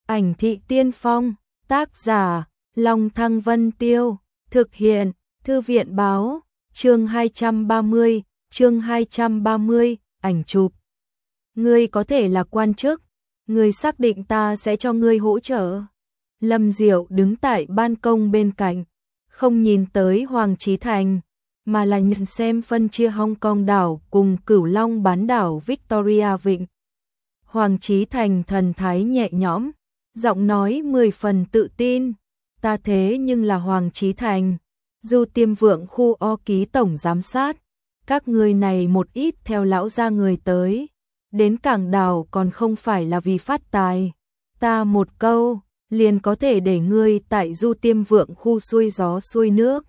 Ảnh thị tiên phong, tác giả, Long Thăng Vân Tiêu, thực hiện, Thư viện báo, chương 230, ảnh chụp. Ngươi có thể là quan chức, ngươi xác định ta sẽ cho ngươi hỗ trợ. Lâm Diệu đứng tại ban công bên cạnh, không nhìn tới Hoàng Chí Thành, mà là nhìn xem phân chia Hong Kong đảo cùng Cửu Long bán đảo Victoria Vịnh. Hoàng Chí Thành thần thái nhẹ nhõm, giọng nói 10 phần tự tin, ta thế nhưng là Hoàng Chí Thành, Du Tiêm Vượng khu O ký tổng giám sát, các ngươi này một ít theo lão gia người tới, đến cảng đảo còn không phải là vì phát tài, ta một câu liền có thể để ngươi tại Du Tiêm Vượng khu xuôi gió xuôi nước.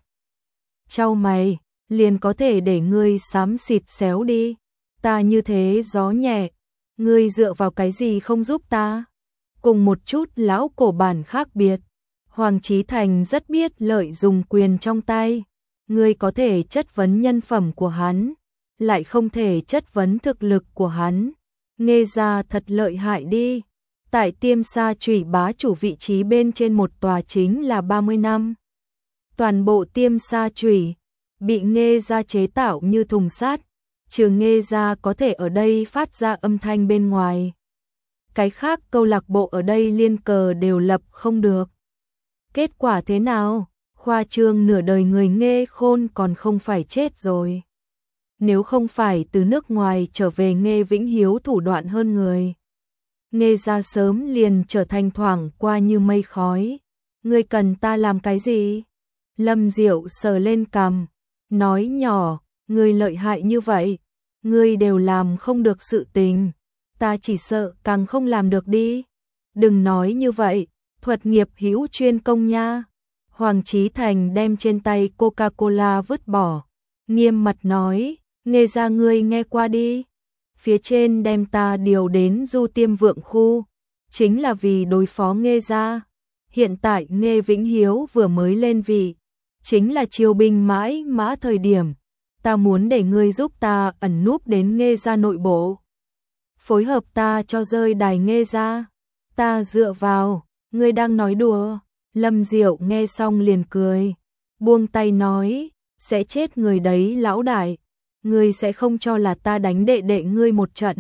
Chau mày, liền có thể để ngươi xám xịt xéo đi, ta như thế gió nhẹ, ngươi dựa vào cái gì không giúp ta? Cùng một chút lão cổ bản khác biệt, Hoàng Chí Thành rất biết lợi dùng quyền trong tay, ngươi có thể chất vấn nhân phẩm của hắn, lại không thể chất vấn thực lực của hắn, nghe ra thật lợi hại đi. Tại Tiêm Sa Chủy bá chủ vị trí bên trên một tòa chính là 30 năm. Toàn bộ Tiêm Sa Chủy bị nghe ra chế tạo như thùng sắt, trừ nghe ra có thể ở đây phát ra âm thanh bên ngoài. Cái khác câu lạc bộ ở đây liên cờ đều lập không được. Kết quả thế nào? Khoa trương nửa đời người nghe khôn còn không phải chết rồi. Nếu không phải từ nước ngoài trở về Nghe Vĩnh Hiếu thủ đoạn hơn người, nghe ra sớm liền trở thành thoảng qua như mây khói. Ngươi cần ta làm cái gì? Lâm Diệu sờ lên cằm, nói nhỏ, ngươi lợi hại như vậy, ngươi đều làm không được sự tình, ta chỉ sợ càng không làm được đi. Đừng nói như vậy, thuật nghiệp hữu chuyên công nha. Hoàng Chí Thành đem trên tay Coca-Cola vứt bỏ, nghiêm mặt nói, nghe ra ngươi nghe qua đi. Phía trên đem ta điều đến Du Tiêm Vượng khu, chính là vì đối phó Nghe ra. Hiện tại Nghe Vĩnh Hiếu vừa mới lên vị, chính là chiêu binh mãi mã thời điểm, ta muốn để ngươi giúp ta ẩn núp đến Nghe ra nội bộ, phối hợp ta cho rơi đài Nghe ra. Ta dựa vào, ngươi đang nói đùa. Lâm Diệu nghe xong liền cười, buông tay nói, sẽ chết người đấy lão đại, ngươi sẽ không cho là ta đánh đệ đệ ngươi một trận.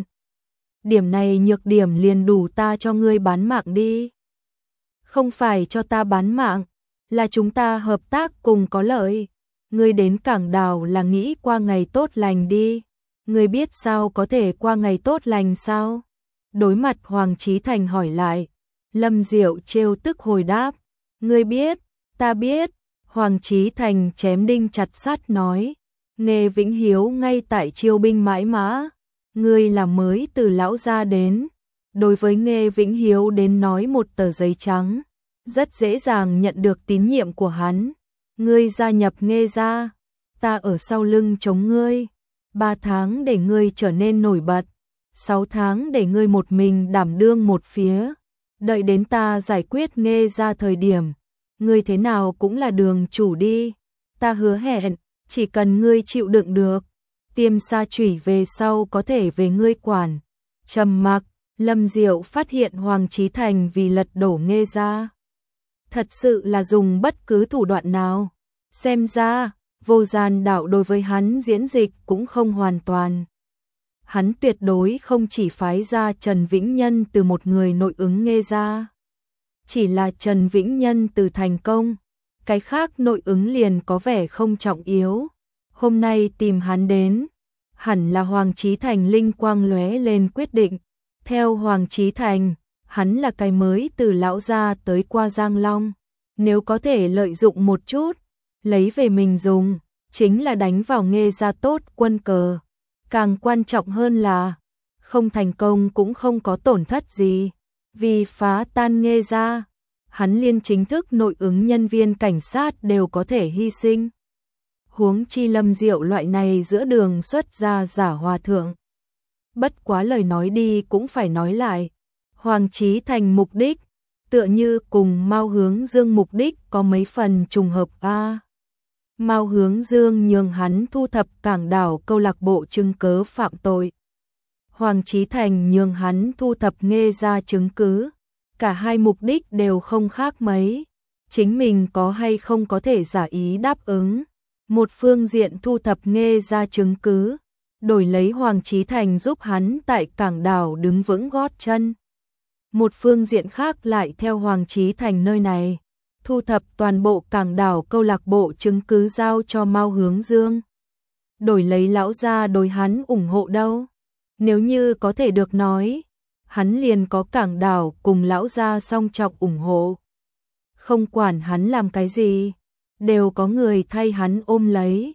Điểm này nhược điểm liền đủ ta cho ngươi bán mạng đi. Không phải cho ta bán mạng, là chúng ta hợp tác cùng có lợi. Ngươi đến cảng đảo là nghĩ qua ngày tốt lành đi. Ngươi biết sao có thể qua ngày tốt lành sao? Đối mặt Hoàng Chí Thành hỏi lại, Lâm Diệu trêu tức hồi đáp, ngươi biết, ta biết. Hoàng Chí Thành chém đinh chặt sắt nói, Nghe Vĩnh Hiếu ngay tại chiêu binh mãi mã, ngươi là mới từ lão gia đến, đối với Nghe Vĩnh Hiếu đến nói một tờ giấy trắng, rất dễ dàng nhận được tín nhiệm của hắn. Ngươi gia nhập Nghe ra, ta ở sau lưng chống ngươi, 3 tháng để ngươi trở nên nổi bật, 6 tháng để ngươi một mình đảm đương một phía, đợi đến ta giải quyết Nghe ra thời điểm, ngươi thế nào cũng là đường chủ đi. Ta hứa hẹn, chỉ cần ngươi chịu đựng được, Tiêm Sa Chủy về sau có thể về ngươi quản. Trầm mặc, Lâm Diệu phát hiện Hoàng Chí Thành vì lật đổ Nghe ra, thật sự là dùng bất cứ thủ đoạn nào. Xem ra, Vô Gian đạo đối với hắn diễn dịch cũng không hoàn toàn. Hắn tuyệt đối không chỉ phái ra Trần Vĩnh Nhân từ một người nội ứng Nghe ra. Chỉ là Trần Vĩnh Nhân từ thành công, cái khác nội ứng liền có vẻ không trọng yếu. Hôm nay tìm hắn đến, hẳn là Hoàng Chí Thành linh quang lóe lên quyết định. Theo Hoàng Chí Thành, hắn là cái mới từ lão gia tới qua Giang Long, nếu có thể lợi dụng một chút, lấy về mình dùng, chính là đánh vào Nghe ra tốt quân cờ. Càng quan trọng hơn là, không thành công cũng không có tổn thất gì, vì phá tan Nghe ra, hắn liên chính thức nội ứng nhân viên cảnh sát đều có thể hy sinh. Huống chi Lâm Diệu loại này giữa đường xuất ra giả hòa thượng. Bất quá lời nói đi cũng phải nói lại, Hoàng Chí Thành mục đích, tựa như cùng Mao Hướng Dương mục đích có mấy phần trùng hợp a. Mao Hướng Dương nhường hắn thu thập cảng đảo câu lạc bộ chứng cớ phạm tội. Hoàng Chí Thành nhường hắn thu thập Nghe ra chứng cứ, Cả hai mục đích đều không khác mấy. Chính mình có hay không có thể giả ý đáp ứng. Một phương diện thu thập Nghê ra chứng cứ, đổi lấy Hoàng Chí Thành giúp hắn tại cảng đảo đứng vững gót chân. Một phương diện khác lại theo Hoàng Chí Thành nơi này, thu thập toàn bộ cảng đảo câu lạc bộ chứng cứ giao cho Mao Hướng Dương. Đổi lấy lão gia đối hắn ủng hộ đâu. Nếu như có thể được nói, hắn liền có cảng đảo cùng lão gia song trọng ủng hộ. Không quản hắn làm cái gì, đều có người thay hắn ôm lấy.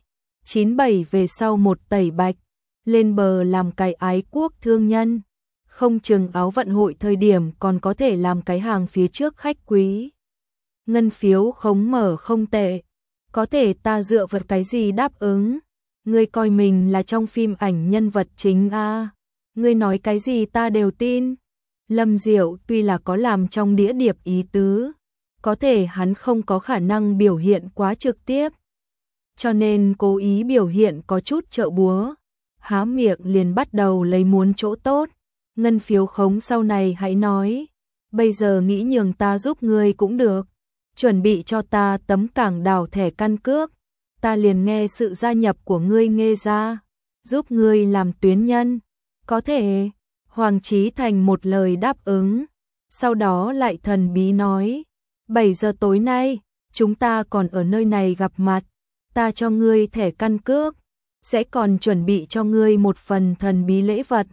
97 về sau một tẩy bạch, lên bờ làm cái ái quốc thương nhân. Không chừng áo vận hội thời điểm còn có thể làm cái hàng phía trước khách quý. Ngân phiếu khống mở không tệ, có thể ta dựa vào cái gì đáp ứng. Ngươi coi mình là trong phim ảnh nhân vật chính a, ngươi nói cái gì ta đều tin. Lâm Diệu tuy là có làm trong đĩa điệp ý tứ, có thể hắn không có khả năng biểu hiện quá trực tiếp, cho nên cố ý biểu hiện có chút trợ búa, há miệng liền bắt đầu lấy muốn chỗ tốt. Ngân phiếu khống sau này hãy nói, bây giờ nghĩ nhường ta giúp ngươi cũng được, chuẩn bị cho ta tấm cảng đảo thẻ căn cước, ta liền nghe sự gia nhập của ngươi Nghê ra, giúp ngươi làm tuyến nhân. Có thể. Hoàng Chí Thành một lời đáp ứng, sau đó lại thần bí nói, 7 giờ tối nay, chúng ta còn ở nơi này gặp mặt, ta cho ngươi thẻ căn cước, sẽ còn chuẩn bị cho ngươi một phần thần bí lễ vật.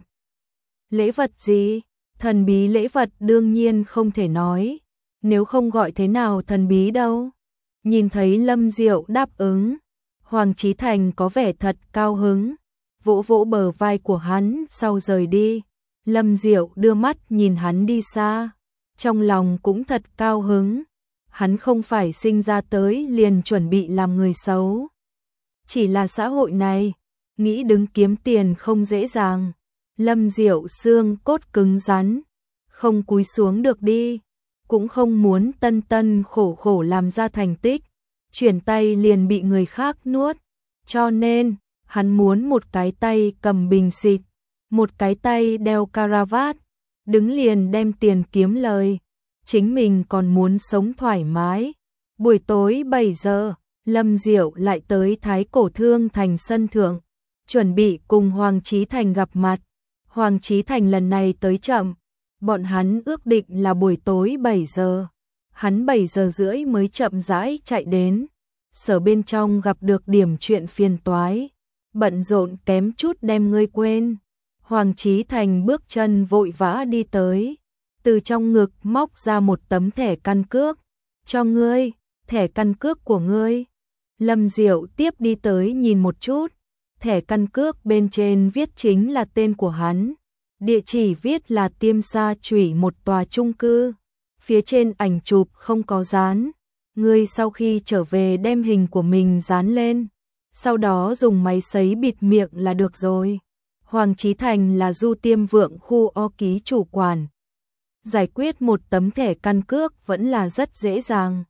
Lễ vật gì? Thần bí lễ vật đương nhiên không thể nói, nếu không gọi thế nào thần bí đâu. Nhìn thấy Lâm Diệu đáp ứng, Hoàng Chí Thành có vẻ thật cao hứng, vỗ vỗ bờ vai của hắn sau rời đi. Lâm Diệu đưa mắt nhìn hắn đi xa, trong lòng cũng thật cao hứng. Hắn không phải sinh ra tới liền chuẩn bị làm người xấu. Chỉ là xã hội này, nghĩ đứng kiếm tiền không dễ dàng. Lâm Diệu xương cốt cứng rắn, không cúi xuống được đi, cũng không muốn tân tân khổ khổ làm ra thành tích, chuyển tay liền bị người khác nuốt. Cho nên, hắn muốn một cái tay cầm bình xịt, một cái tay đeo caravat, đứng liền đem tiền kiếm lời. Chính mình còn muốn sống thoải mái. Buổi tối 7 giờ, Lâm Diệu lại tới Thái Cổ Thương Thành sân thượng, chuẩn bị cùng Hoàng Chí Thành gặp mặt. Hoàng Chí Thành lần này tới chậm, bọn hắn ước định là buổi tối 7 giờ. Hắn 7 giờ rưỡi mới chậm rãi chạy đến. Sở bên trong gặp được điểm chuyện phiền toái, bận rộn kém chút đem ngươi quên. Hoàng Chí Thành bước chân vội vã đi tới, từ trong ngực móc ra một tấm thẻ căn cước, cho ngươi, thẻ căn cước của ngươi. Lâm Diệu tiếp đi tới nhìn một chút, thẻ căn cước bên trên viết chính là tên của hắn, địa chỉ viết là Tiêm Sa Chủy một tòa chung cư, phía trên ảnh chụp không có dán. Ngươi sau khi trở về đem hình của mình dán lên, sau đó dùng máy sấy bịt miệng là được rồi. Hoàng Chí Thành là Du Tiêm Vượng khu O ký chủ quản, giải quyết một tấm thẻ căn cước vẫn là rất dễ dàng.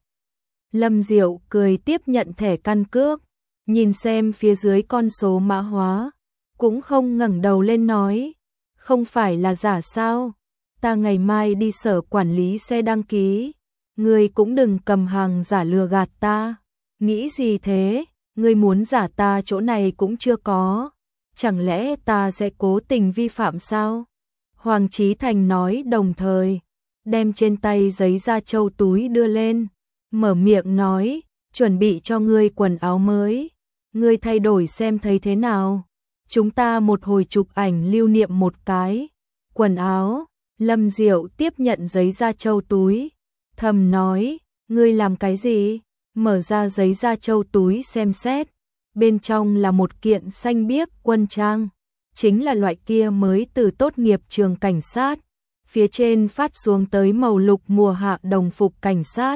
Lâm Diệu cười tiếp nhận thẻ căn cước, nhìn xem phía dưới con số mã hóa, cũng không ngẩng đầu lên nói, không phải là giả sao, ta ngày mai đi sở quản lý xe đăng ký, ngươi cũng đừng cầm hàng giả lừa gạt ta. Nghĩ gì thế, ngươi muốn giả ta chỗ này cũng chưa có, chẳng lẽ ta sẽ cố tình vi phạm sao? Hoàng Chí Thành nói đồng thời, đem trên tay giấy da trâu túi đưa lên, mở miệng nói, chuẩn bị cho ngươi quần áo mới, ngươi thay đổi xem thấy thế nào, chúng ta một hồi chụp ảnh lưu niệm một cái. Quần áo. Lâm Diệu tiếp nhận giấy da trâu túi, thầm nói, ngươi làm cái gì? Mở ra giấy da trâu túi xem xét, bên trong là một kiện xanh biếc quân trang, chính là loại kia mới từ tốt nghiệp trường cảnh sát, phía trên phát xuống tới màu lục mùa hạ đồng phục cảnh sát.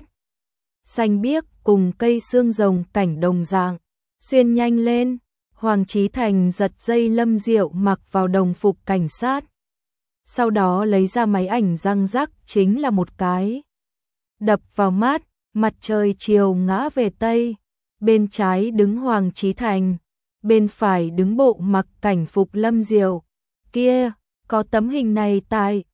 Xanh biếc cùng cây xương rồng cảnh đồng dạng, xuyên nhanh lên. Hoàng Chí Thành giật dây Lâm Diệu mặc vào đồng phục cảnh sát, sau đó lấy ra máy ảnh răng rắc chính là một cái. Đập vào mắt, mặt trời chiều ngã về Tây, bên trái đứng Hoàng Chí Thành, bên phải đứng bộ mặc cảnh phục Lâm Diệu. Kia, có tấm hình này tại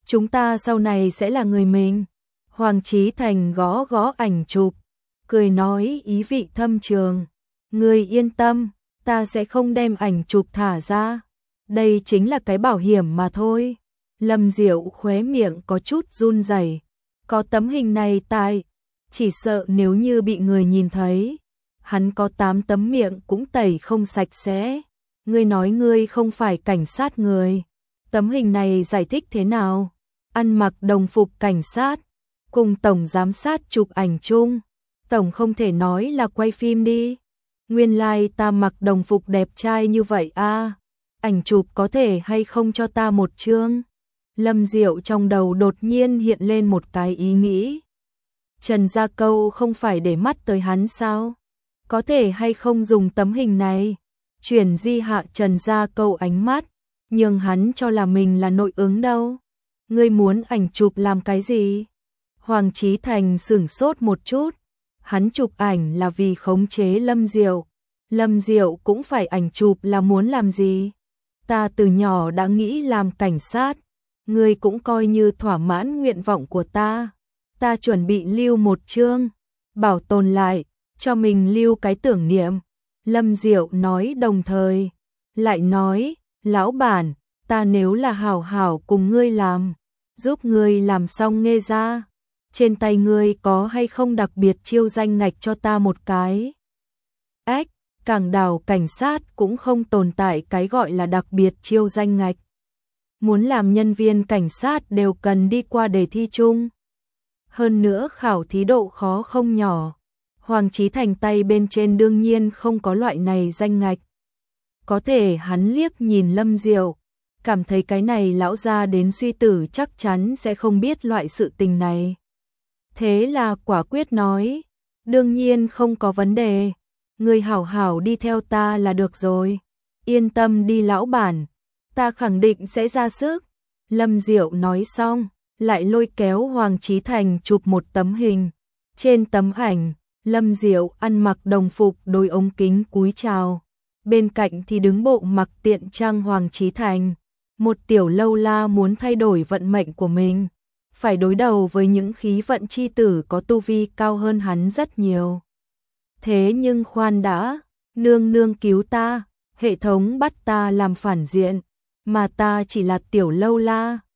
chúng ta sau này sẽ là người mình. Hoàng Chí Thành gõ gõ ảnh chụp, cười nói ý vị thâm trường. Ngươi yên tâm, ta sẽ không đem ảnh chụp thả ra. Đây chính là cái bảo hiểm mà thôi. Lâm Diệu khóe miệng có chút run rẩy. Có tấm hình này tại, chỉ sợ nếu như bị người nhìn thấy, hắn có 8 tấm miệng cũng tẩy không sạch sẽ. Ngươi nói ngươi không phải cảnh sát người. Tấm hình này giải thích thế nào? Ăn mặc đồng phục cảnh sát, cùng tổng giám sát chụp ảnh chung. Tổng không thể nói là quay phim đi. Nguyên lai ta mặc đồng phục đẹp trai như vậy à? Ảnh chụp có thể hay không cho ta một chương? Lâm Diệu trong đầu đột nhiên hiện lên một cái ý nghĩ. Trần Gia Câu không phải để mắt tới hắn sao? Có thể hay không dùng tấm hình này chuyển di hạ Trần Gia Câu ánh mắt, nhưng hắn cho là mình là nội ứng đâu. Ngươi muốn ảnh chụp làm cái gì? Hoàng Chí Thành sửng sốt một chút. Hắn chụp ảnh là vì khống chế Lâm Diệu. Lâm Diệu cũng phải ảnh chụp là muốn làm gì? Ta từ nhỏ đã nghĩ làm cảnh sát. Ngươi cũng coi như thỏa mãn nguyện vọng của ta. Ta chuẩn bị lưu một chương, bảo tồn lại, cho mình lưu cái tưởng niệm. Lâm Diệu nói đồng thời, lại nói, lão bản, ta nếu là hảo hảo cùng ngươi làm, giúp ngươi làm xong nghe ra. Trên tay ngươi có hay không đặc biệt chiêu danh ngạch cho ta một cái? Ách, Cảng Đảo cảnh sát cũng không tồn tại cái gọi là đặc biệt chiêu danh ngạch. Muốn làm nhân viên cảnh sát đều cần đi qua đề thi chung. Hơn nữa khảo thí độ khó không nhỏ. Hoàng Chí Thành tay bên trên đương nhiên không có loại này danh ngạch. Có thể hắn liếc nhìn Lâm Diệu, cảm thấy cái này lão gia đến suy tử chắc chắn sẽ không biết loại sự tình này. Thế là quả quyết nói, đương nhiên không có vấn đề, người hảo hảo đi theo ta là được rồi. Yên tâm đi lão bản, ta khẳng định sẽ ra sức. Lâm Diệu nói xong, lại lôi kéo Hoàng Chí Thành chụp một tấm hình. Trên tấm ảnh, Lâm Diệu ăn mặc đồng phục đôi ống kính cúi chào. Bên cạnh thì đứng bộ mặc tiện trang Hoàng Chí Thành. Một tiểu lâu la muốn thay đổi vận mệnh của mình, phải đối đầu với những khí vận chi tử có tu vi cao hơn hắn rất nhiều. Thế nhưng khoan đã, nương nương cứu ta, hệ thống bắt ta làm phản diện, mà ta chỉ là tiểu lâu la.